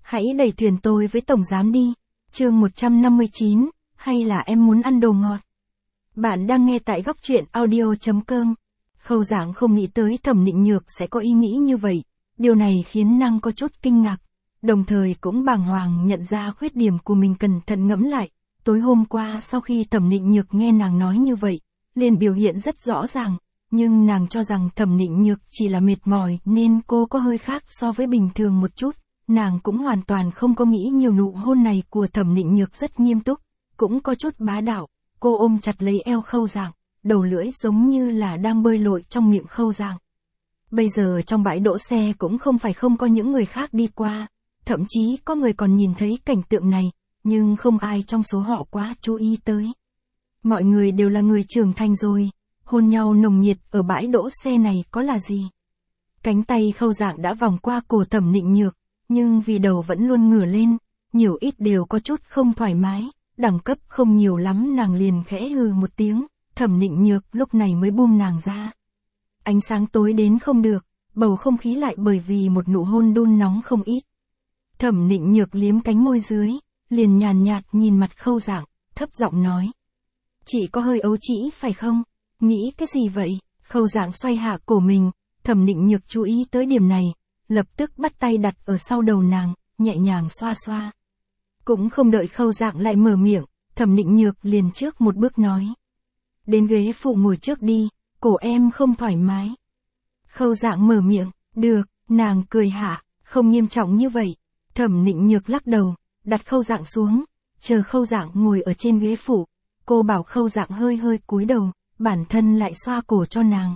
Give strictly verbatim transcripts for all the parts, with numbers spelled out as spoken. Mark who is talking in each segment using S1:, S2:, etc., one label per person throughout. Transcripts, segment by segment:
S1: Hãy đẩy thuyền tôi với tổng giám đi. Chương một trăm năm mươi chín, hay là em muốn ăn đồ ngọt? Bạn đang nghe tại góc truyện audio chấm com. Khâu Giảng không nghĩ tới Thẩm Nịnh Nhược sẽ có ý nghĩ như vậy. Điều này khiến nàng có chút kinh ngạc. Đồng thời cũng bàng hoàng nhận ra khuyết điểm của mình, cẩn thận ngẫm lại. Tối hôm qua sau khi Thẩm Nịnh Nhược nghe nàng nói như vậy, liền biểu hiện rất rõ ràng. Nhưng nàng cho rằng Thẩm Nịnh Nhược chỉ là mệt mỏi nên cô có hơi khác so với bình thường một chút. Nàng cũng hoàn toàn không có nghĩ nhiều. Nụ hôn này của Thẩm Nịnh Nhược rất nghiêm túc, cũng có chút bá đạo. Cô ôm chặt lấy eo Khâu Giảng, đầu lưỡi giống như là đang bơi lội trong miệng Khâu Giảng. Bây giờ trong bãi đỗ xe cũng không phải không có những người khác đi qua, thậm chí có người còn nhìn thấy cảnh tượng này, nhưng không ai trong số họ quá chú ý tới. Mọi người đều là người trưởng thành rồi, hôn nhau nồng nhiệt ở bãi đỗ xe này có là gì? Cánh tay Khâu Giảng đã vòng qua cổ Thẩm Nịnh Nhược, nhưng vì đầu vẫn luôn ngửa lên, nhiều ít đều có chút không thoải mái, đẳng cấp không nhiều lắm. Nàng liền khẽ hừ một tiếng, Thẩm Nịnh Nhược lúc này mới buông nàng ra. Ánh sáng tối đến không được, bầu không khí lại bởi vì một nụ hôn đun nóng không ít. Thẩm Nịnh Nhược liếm cánh môi dưới, liền nhàn nhạt nhìn mặt Khâu Giảng, thấp giọng nói. Chị có hơi ấu trĩ phải không? Nghĩ cái gì vậy? Khâu Giảng xoay hạ cổ mình, Thẩm Nịnh Nhược chú ý tới điểm này, lập tức bắt tay đặt ở sau đầu nàng, nhẹ nhàng xoa xoa. Cũng không đợi Khâu Giảng lại mở miệng, Thẩm Nịnh Nhược liền trước một bước nói. Đến ghế phụ ngồi trước đi, cổ em không thoải mái. Khâu Giảng mở miệng, được, nàng cười hạ, không nghiêm trọng như vậy. Thẩm Nịnh Nhược lắc đầu, đặt Khâu Giảng xuống, chờ Khâu Giảng ngồi ở trên ghế phụ. Cô bảo Khâu Giảng hơi hơi cúi đầu, bản thân lại xoa cổ cho nàng.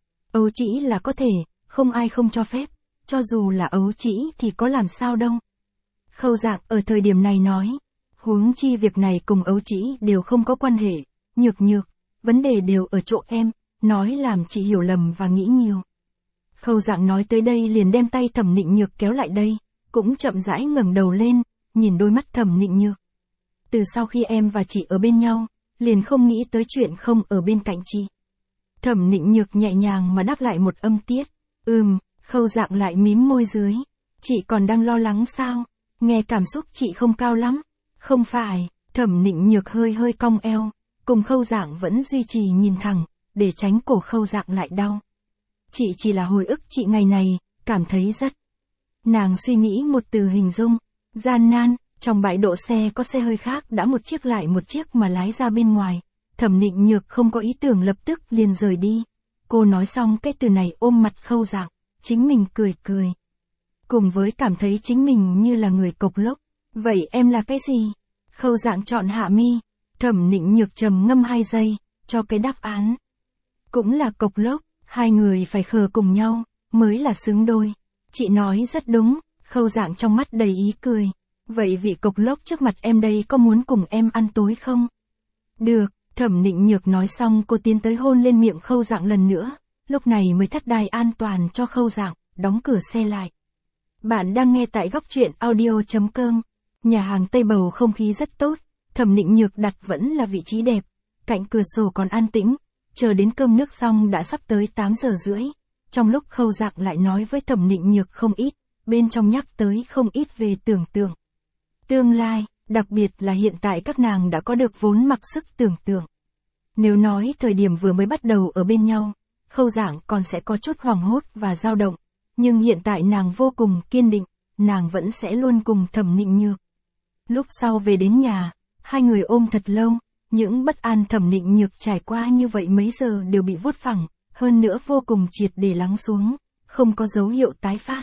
S1: Ấu trĩ là có thể, không ai không cho phép, cho dù là ấu trĩ thì có làm sao đâu. Khâu Giảng ở thời điểm này nói, huống chi việc này cùng ấu trĩ đều không có quan hệ. Nhược Nhược, vấn đề đều ở chỗ em, nói làm chị hiểu lầm và nghĩ nhiều. Khâu Giảng nói tới đây liền đem tay Thẩm Nịnh Nhược kéo lại đây, cũng chậm rãi ngẩng đầu lên, nhìn đôi mắt Thẩm Nịnh Nhược. Từ sau khi em và chị ở bên nhau, liền không nghĩ tới chuyện không ở bên cạnh chị. Thẩm Nịnh Nhược nhẹ nhàng mà đáp lại một âm tiết. Ừm, Khâu Giảng lại mím môi dưới. Chị còn đang lo lắng sao? Nghe cảm xúc chị không cao lắm. Không phải, Thẩm Nịnh Nhược hơi hơi cong eo, cùng Khâu Giảng vẫn duy trì nhìn thẳng, để tránh cổ Khâu Giảng lại đau. Chị chỉ là hồi ức chị ngày này, cảm thấy rất. Nàng suy nghĩ một từ hình dung, gian nan. Trong bãi đỗ xe có xe hơi khác đã một chiếc lại một chiếc mà lái ra bên ngoài. Thẩm Nịnh Nhược không có ý tưởng lập tức liền rời đi. Cô nói xong cái từ này ôm mặt Khâu Giảng, chính mình cười cười. Cùng với cảm thấy chính mình như là người cộc lốc. Vậy em là cái gì? Khâu Giảng chọn hạ mi. Thẩm Nịnh Nhược trầm ngâm hai giây, cho cái đáp án. Cũng là cộc lốc, hai người phải khờ cùng nhau, mới là xứng đôi. Chị nói rất đúng, Khâu Giảng trong mắt đầy ý cười. Vậy vị cộc lốc trước mặt em đây có muốn cùng em ăn tối không? Được, Thẩm Nịnh Nhược nói xong cô tiến tới hôn lên miệng Khâu Giảng lần nữa, lúc này mới thắt đai an toàn cho Khâu Giảng, đóng cửa xe lại. Bạn đang nghe tại góc truyện audio chấm com. Nhà hàng Tây bầu không khí rất tốt, Thẩm Nịnh Nhược đặt vẫn là vị trí đẹp, cạnh cửa sổ còn an tĩnh, chờ đến cơm nước xong đã sắp tới tám giờ rưỡi. Trong lúc Khâu Giảng lại nói với Thẩm Nịnh Nhược không ít, bên trong nhắc tới không ít về tưởng tượng. Tương lai, đặc biệt là hiện tại các nàng đã có được vốn mặc sức tưởng tượng. Nếu nói thời điểm vừa mới bắt đầu ở bên nhau, Khâu Giảng còn sẽ có chút hoảng hốt và dao động, nhưng hiện tại nàng vô cùng kiên định, nàng vẫn sẽ luôn cùng Thẩm Nịnh Nhược. Lúc sau về đến nhà, hai người ôm thật lâu, những bất an Thẩm Nịnh Nhược trải qua như vậy mấy giờ đều bị vuốt phẳng, hơn nữa vô cùng triệt để lắng xuống, không có dấu hiệu tái phát.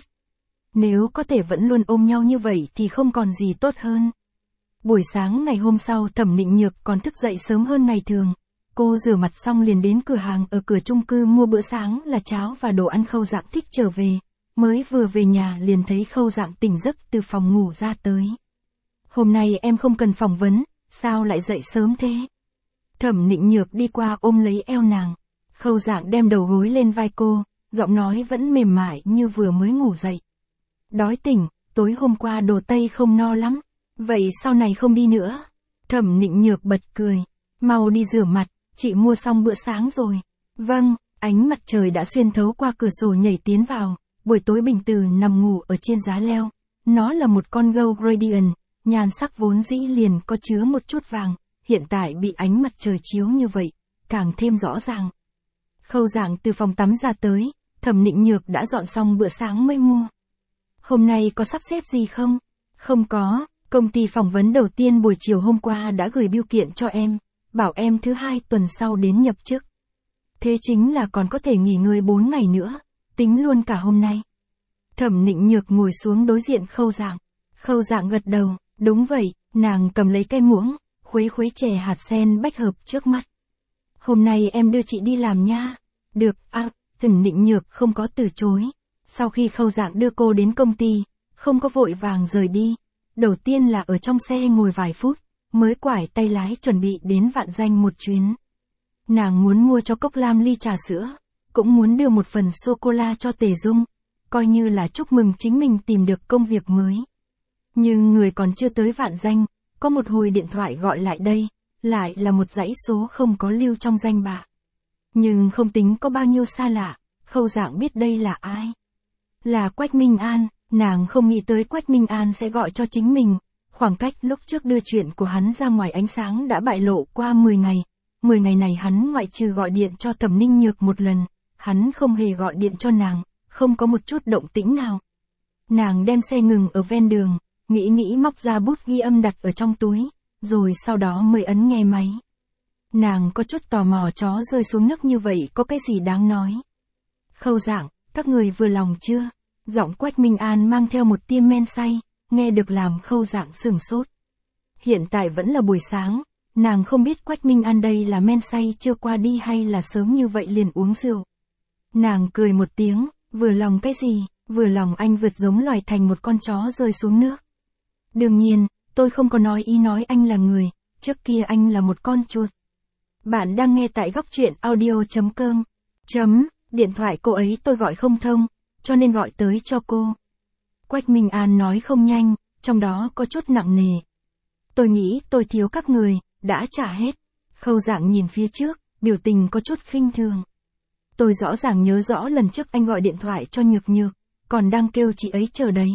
S1: Nếu có thể vẫn luôn ôm nhau như vậy thì không còn gì tốt hơn. Buổi sáng ngày hôm sau Thẩm Nịnh Nhược còn thức dậy sớm hơn ngày thường. Cô rửa mặt xong liền đến cửa hàng ở cửa chung cư mua bữa sáng là cháo và đồ ăn Khâu Giảng thích trở về. Mới vừa về nhà liền thấy Khâu Giảng tỉnh giấc từ phòng ngủ ra tới. Hôm nay em không cần phỏng vấn, sao lại dậy sớm thế? Thẩm Nịnh Nhược đi qua ôm lấy eo nàng. Khâu Giảng đem đầu gối lên vai cô, giọng nói vẫn mềm mại như vừa mới ngủ dậy. Đói tỉnh, tối hôm qua đồ Tây không no lắm, vậy sau này không đi nữa. Thẩm Nịnh Nhược bật cười, mau đi rửa mặt, chị mua xong bữa sáng rồi. Vâng, ánh mặt trời đã xuyên thấu qua cửa sổ nhảy tiến vào, buổi tối Bình Từ nằm ngủ ở trên giá leo, Nó là một con Gold Gradient, nhan sắc vốn dĩ liền có chứa một chút vàng, hiện tại bị ánh mặt trời chiếu như vậy, càng thêm rõ ràng. Khâu Giảng từ phòng tắm ra tới, Thẩm Nịnh Nhược đã dọn xong bữa sáng mới mua. Hôm nay có sắp xếp gì không? Không có, công ty phỏng vấn đầu tiên buổi chiều hôm qua đã gửi bưu kiện cho em, bảo em thứ hai tuần sau đến nhập chức. Thế chính là còn có thể nghỉ ngơi bốn ngày nữa, tính luôn cả hôm nay. Thẩm Nịnh Nhược ngồi xuống đối diện Khâu Giảng. Khâu Giảng gật đầu, đúng vậy, nàng cầm lấy cái muỗng, khuấy khuấy chè hạt sen bách hợp trước mắt. Hôm nay em đưa chị đi làm nha. Được, à, Thẩm Nịnh Nhược không có từ chối. Sau khi Khâu Giảng đưa cô đến công ty, không có vội vàng rời đi. Đầu tiên là ở trong xe ngồi vài phút, mới quải tay lái chuẩn bị đến Vạn Danh một chuyến. Nàng muốn mua cho Cốc Lam ly trà sữa, cũng muốn đưa một phần sô-cô-la cho Tề Dung, coi như là chúc mừng chính mình tìm được công việc mới. Nhưng người còn chưa tới Vạn Danh, có một hồi điện thoại gọi lại đây, lại là một dãy số không có lưu trong danh bạ. Nhưng không tính có bao nhiêu xa lạ, Khâu Giảng biết đây là ai. Là Quách Minh An, nàng không nghĩ tới Quách Minh An sẽ gọi cho chính mình. Khoảng cách lúc trước đưa chuyện của hắn ra ngoài ánh sáng đã bại lộ qua mười ngày. mười ngày này hắn ngoại trừ gọi điện cho Thẩm Ninh Nhược một lần, hắn không hề gọi điện cho nàng, không có một chút động tĩnh nào. Nàng đem xe ngừng ở ven đường, nghĩ nghĩ móc ra bút ghi âm đặt ở trong túi, rồi sau đó mới ấn nghe máy. Nàng có chút tò mò chó rơi xuống nước như vậy có cái gì đáng nói. Khâu Giảng, các người vừa lòng chưa? Giọng Quách Minh An mang theo một tia men say, nghe được làm Khâu Giảng sửng sốt. Hiện tại vẫn là buổi sáng, nàng không biết Quách Minh An đây là men say chưa qua đi hay là sớm như vậy liền uống rượu. Nàng cười một tiếng, vừa lòng cái gì, vừa lòng anh vượt giống loài thành một con chó rơi xuống nước. Đương nhiên, tôi không có nói ý nói anh là người, trước kia anh là một con chuột. Bạn đang nghe tại góc truyện audio chấm com. Chấm, điện thoại cô ấy tôi gọi không thông, cho nên gọi tới cho cô. Quách Minh An nói không nhanh, trong đó có chút nặng nề. Tôi nghĩ tôi thiếu các người, đã trả hết. Khâu Giảng nhìn phía trước, biểu tình có chút khinh thường. Tôi rõ ràng nhớ rõ lần trước anh gọi điện thoại cho Nhược Nhược, còn đang kêu chị ấy chờ đấy.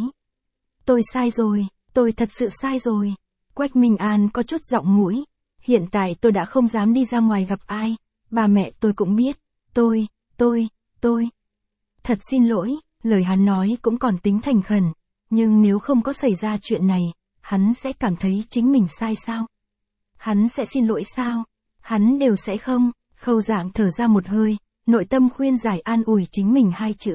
S1: Tôi sai rồi, tôi thật sự sai rồi. Quách Minh An có chút giọng mũi. Hiện tại tôi đã không dám đi ra ngoài gặp ai, bà mẹ tôi cũng biết, tôi, tôi, tôi. Thật xin lỗi, lời hắn nói cũng còn tính thành khẩn, nhưng nếu không có xảy ra chuyện này, hắn sẽ cảm thấy chính mình sai sao? Hắn sẽ xin lỗi sao? Hắn đều sẽ không. Khâu Giảng thở ra một hơi, nội tâm khuyên giải an ủi chính mình hai chữ.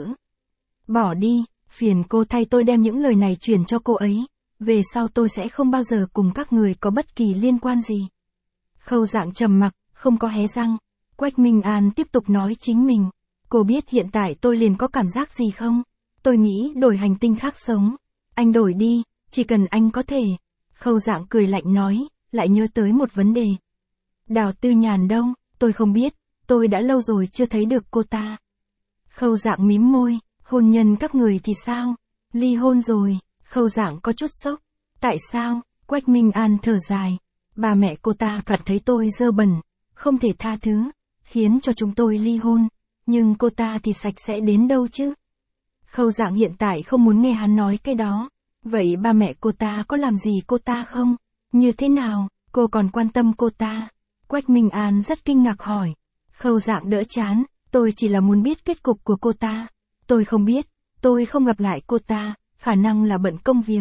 S1: Bỏ đi, phiền cô thay tôi đem những lời này truyền cho cô ấy, về sau tôi sẽ không bao giờ cùng các người có bất kỳ liên quan gì. Khâu Giảng trầm mặc, không có hé răng. Quách Minh An tiếp tục nói chính mình. Cô biết hiện tại tôi liền có cảm giác gì không? Tôi nghĩ đổi hành tinh khác sống. Anh đổi đi, chỉ cần anh có thể. Khâu Giảng cười lạnh nói, lại nhớ tới một vấn đề. Đào Tư Nhàn đâu? Tôi không biết, tôi đã lâu rồi chưa thấy được cô ta. Khâu Giảng mím môi, hôn nhân các người thì sao? Ly hôn rồi. Khâu Giảng có chút sốc. Tại sao? Quách Minh An thở dài. Bà mẹ cô ta cảm thấy tôi dơ bẩn, không thể tha thứ, khiến cho chúng tôi ly hôn, nhưng cô ta thì sạch sẽ đến đâu chứ? Khâu Giảng hiện tại không muốn nghe hắn nói cái đó. Vậy ba mẹ cô ta có làm gì cô ta không? Như thế nào, cô còn quan tâm cô ta? Quách Minh An rất kinh ngạc hỏi. Khâu Giảng đỡ chán, tôi chỉ là muốn biết kết cục của cô ta. Tôi không biết, tôi không gặp lại cô ta, khả năng là bận công việc.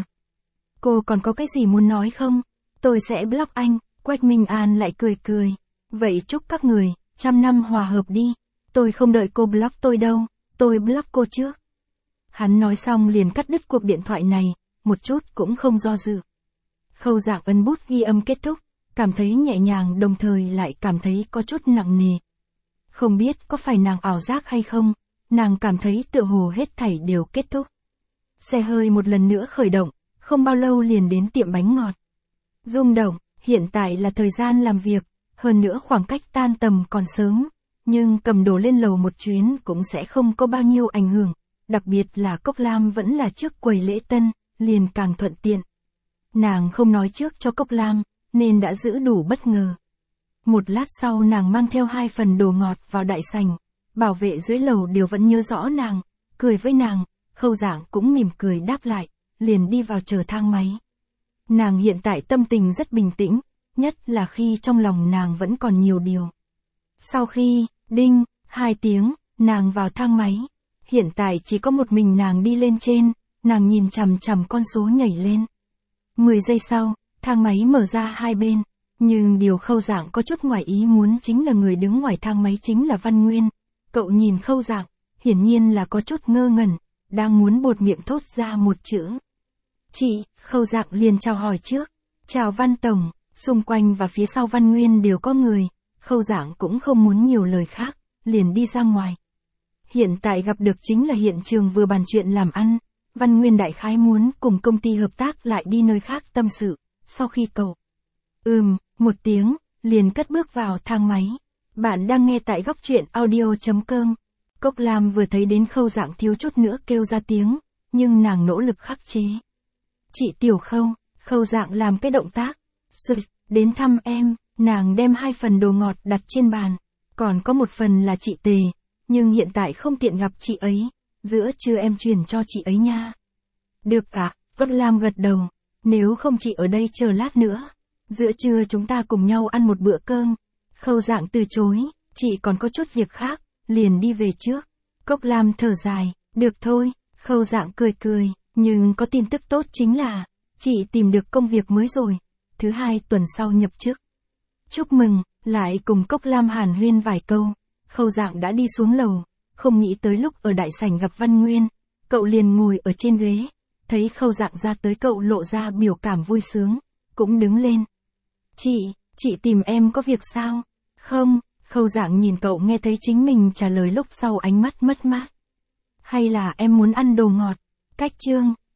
S1: Cô còn có cái gì muốn nói không? Tôi sẽ block anh. Quách Minh An lại cười cười. Vậy chúc các người, trăm năm hòa hợp đi. Tôi không đợi cô block tôi đâu, tôi block cô trước. Hắn nói xong liền cắt đứt cuộc điện thoại này, một chút cũng không do dự. Khâu Giảng ấn bút ghi âm kết thúc, cảm thấy nhẹ nhàng đồng thời lại cảm thấy có chút nặng nề. Không biết có phải nàng ảo giác hay không, nàng cảm thấy tựa hồ hết thảy đều kết thúc. Xe hơi một lần nữa khởi động, không bao lâu liền đến tiệm bánh ngọt. Rung động, hiện tại là thời gian làm việc, hơn nữa khoảng cách tan tầm còn sớm, nhưng cầm đồ lên lầu một chuyến cũng sẽ không có bao nhiêu ảnh hưởng, đặc biệt là Cốc Lam vẫn là trước quầy lễ tân, liền càng thuận tiện. Nàng không nói trước cho Cốc Lam, nên đã giữ đủ bất ngờ. Một lát sau nàng mang theo hai phần đồ ngọt vào đại sảnh, bảo vệ dưới lầu đều vẫn nhớ rõ nàng, cười với nàng, Khâu Giảng cũng mỉm cười đáp lại, liền đi vào chờ thang máy. Nàng hiện tại tâm tình rất bình tĩnh, nhất là khi trong lòng nàng vẫn còn nhiều điều. Sau khi, đinh, hai tiếng, nàng vào thang máy. Hiện tại chỉ có một mình nàng đi lên trên, nàng nhìn chằm chằm con số nhảy lên. mười giây sau, thang máy mở ra hai bên, nhưng điều Khâu Dạng có chút ngoài ý muốn chính là người đứng ngoài thang máy chính là Văn Nguyên. Cậu nhìn Khâu Dạng, hiển nhiên là có chút ngơ ngẩn, đang muốn buột miệng thốt ra một chữ. Chị, Khâu Dạng liền chào hỏi trước. Chào Văn Tổng, xung quanh và phía sau Văn Nguyên đều có người, Khâu Dạng cũng không muốn nhiều lời khác, liền đi ra ngoài. Hiện tại gặp được chính là hiện trường vừa bàn chuyện làm ăn, Văn Nguyên đại khái muốn cùng công ty hợp tác lại đi nơi khác tâm sự, sau khi cậu ừm, một tiếng, liền cất bước vào thang máy. Bạn đang nghe tại góc truyện audio.com. Cốc Lam vừa thấy đến Khâu Dạng thiếu chút nữa kêu ra tiếng, nhưng nàng nỗ lực khắc chế. Chị Tiểu Khâu, Khâu Dạng làm cái động tác, sụt, đến thăm em, nàng đem hai phần đồ ngọt đặt trên bàn, còn có một phần là chị Tề, nhưng hiện tại không tiện gặp chị ấy, giữa trưa em truyền cho chị ấy nha. Được ạ, Cốc Lam gật đầu, nếu không chị ở đây chờ lát nữa, giữa trưa chúng ta cùng nhau ăn một bữa cơm. Khâu Dạng từ chối, chị còn có chút việc khác, liền đi về trước. Cốc Lam thở dài, được thôi, Khâu Dạng cười cười, nhưng có tin tức tốt chính là, chị tìm được công việc mới rồi, thứ hai tuần sau nhập chức. Chúc mừng, lại cùng Cốc Lam hàn huyên vài câu, Khâu Dạng đã đi xuống lầu, không nghĩ tới lúc ở đại sảnh gặp Văn Nguyên, cậu liền ngồi ở trên ghế, thấy Khâu Dạng ra tới cậu lộ ra biểu cảm vui sướng, cũng đứng lên. Chị, chị tìm em có việc sao? Không, Khâu Dạng nhìn cậu nghe thấy chính mình trả lời lúc sau ánh mắt mất mát. Hay là em muốn ăn đồ ngọt? Cách chương